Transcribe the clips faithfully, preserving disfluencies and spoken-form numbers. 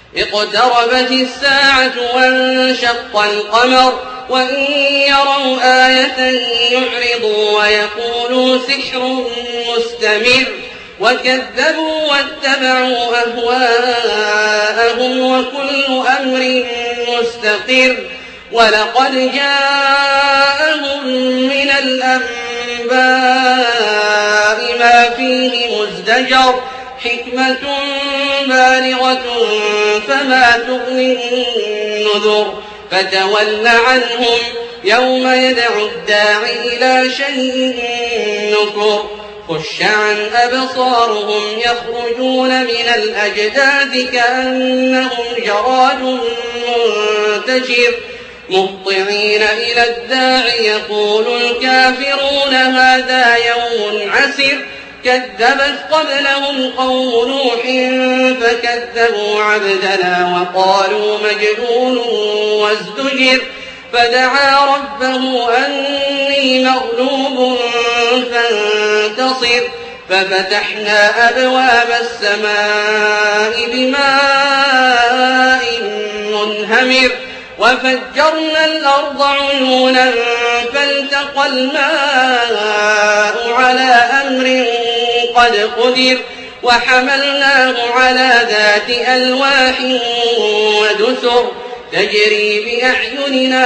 اقتربت الساعة وانشق القمر وإن يروا آية يعرضوا ويقولوا سحر مستمر وكذبوا واتبعوا أهواءهم وكل أمر مستقر ولقد جاءهم من الأنباء ما فيه مزدجر حكمة بالغة فما تغني النذر فتول عنهم يوم يدعو الداعي إلى شيء نكر خش عن أبصارهم يخرجون من الأجداث كأنهم جراد منتشر مهطعين إلى الداعي يقول الكافرون هذا يوم عسر كذبت قبلهم قوم نوح فكذبوا عبدنا وقالوا مجنون وازدجر فدعا ربه أني مغلوب فانتصر ففتحنا أبواب السماء بماء منهمر وفجرنا الأرض عيونا فالتقى الماء على أمر قد قدر وحملناه على ذات ألواح ودسر تجري بأعيننا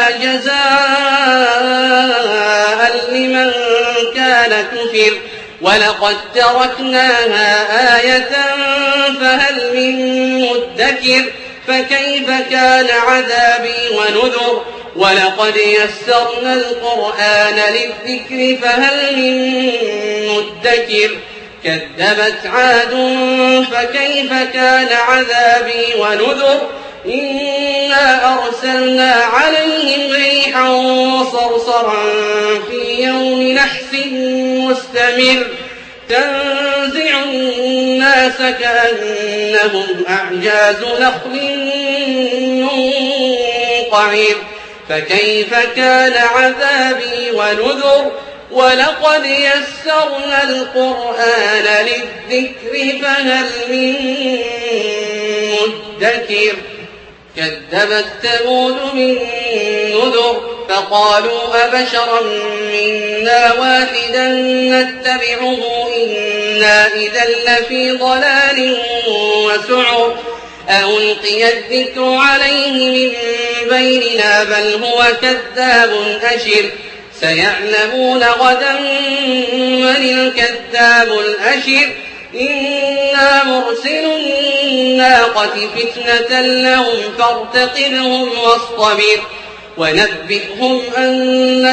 جزاء لمن كان كفر ولقد تركناها آية فهل من مدكر فكيف كان عذابي ونذر ولقد يسرنا القرآن للذكر فهل من مدكر كذبت عاد فكيف كان عذابي ونذر إنا أرسلنا عليهم ريحا صرصرا في يوم نحس مستمر تنزع الناس كأنهم أعجاز نخل منقعر فكيف كان عذابي ونذر ولقد يسرنا القرآن للذكر فهل من مدكر كذبت ثمود من نذر فقالوا أبشرا منا واحدا نتبعه إنا إذا لفي ضلال وسعر ألقي الذكر عليه من بيننا بل هو كذاب أشر سيعلمون غدا من الكذاب الأشر إنا مرسل الناقة فتنة لهم فارتقبهم واصطبر ونبئهم أن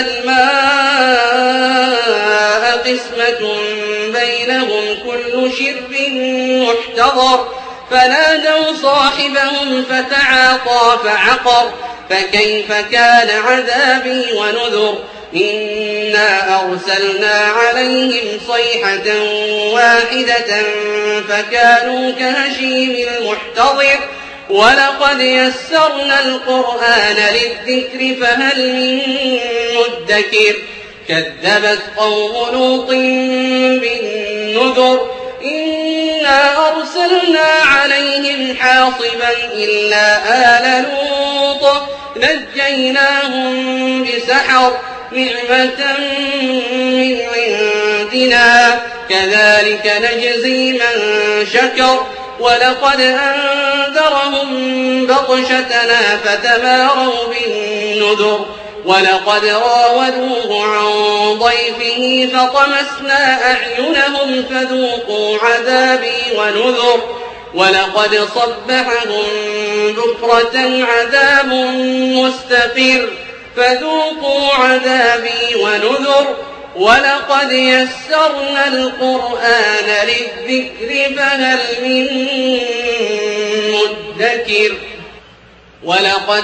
الماء قسمة بينهم كل شرب محتضر فنادوا صاحبهم فتعاطى فعقر فكيف كان عذابي ونذر إنا أرسلنا عليهم صيحة واحدة فكانوا كهشيم المحتضر ولقد يسرنا القرآن للذكر فهل من مدكر كذبت قوم لوط بالنذر إنا أرسلنا عليهم حاصبا إلا آل لوط نجيناهم بسحر نعمة من عندنا كذلك نجزي من شكر ولقد أنذرهم بطشتنا فتماروا بالنذر ولقد راودوه عن ضيفه فطمسنا أعينهم فذوقوا عذابي ونذر ولقد صبحهم بكرة عذاب مستقر فذوقوا عذابي ونذر ولقد يسرنا القرآن للذكر فهل من مدكر ولقد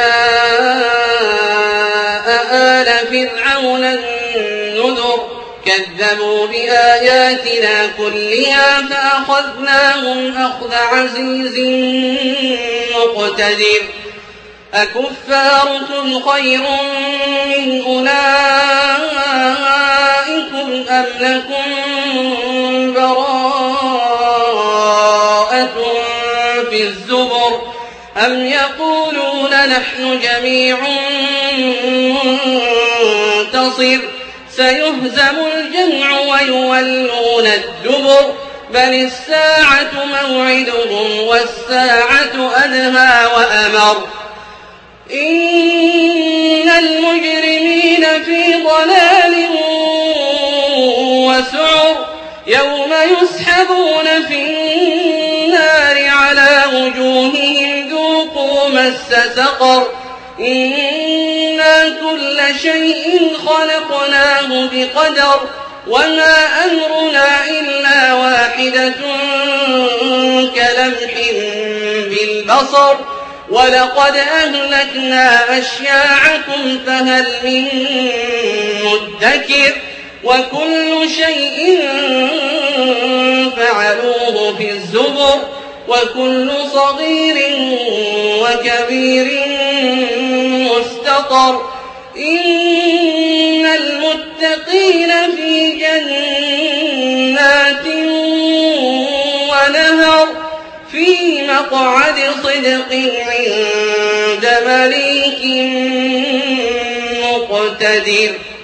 جاء آل فرعون النذر كذبوا بآياتنا كلها فأخذناهم أخذ عزيز مقتدر أكفاركم خير من أولئكم أم لكم براءة في الزبر أم يقولون نحن جميع منتصر سيهزم الجمع ويولون الدبر بل الساعة موعدهم والساعة أدهى وأمر إن المجرمين في ضلال وسعر يوم يسحبون في النار على وجوههم ذوقوا مس سقر إنا كل شيء خلقناه بقدر وما أمرنا إلا واحدة كلمح بالبصر ولقد أهلكنا أشياعكم فهل من مدكر وكل شيء فعلوه في الزبر وكل صغير وكبير مستطر إن المتقين في جنات ونهر في مقعد صدق عند مليك مقتدر.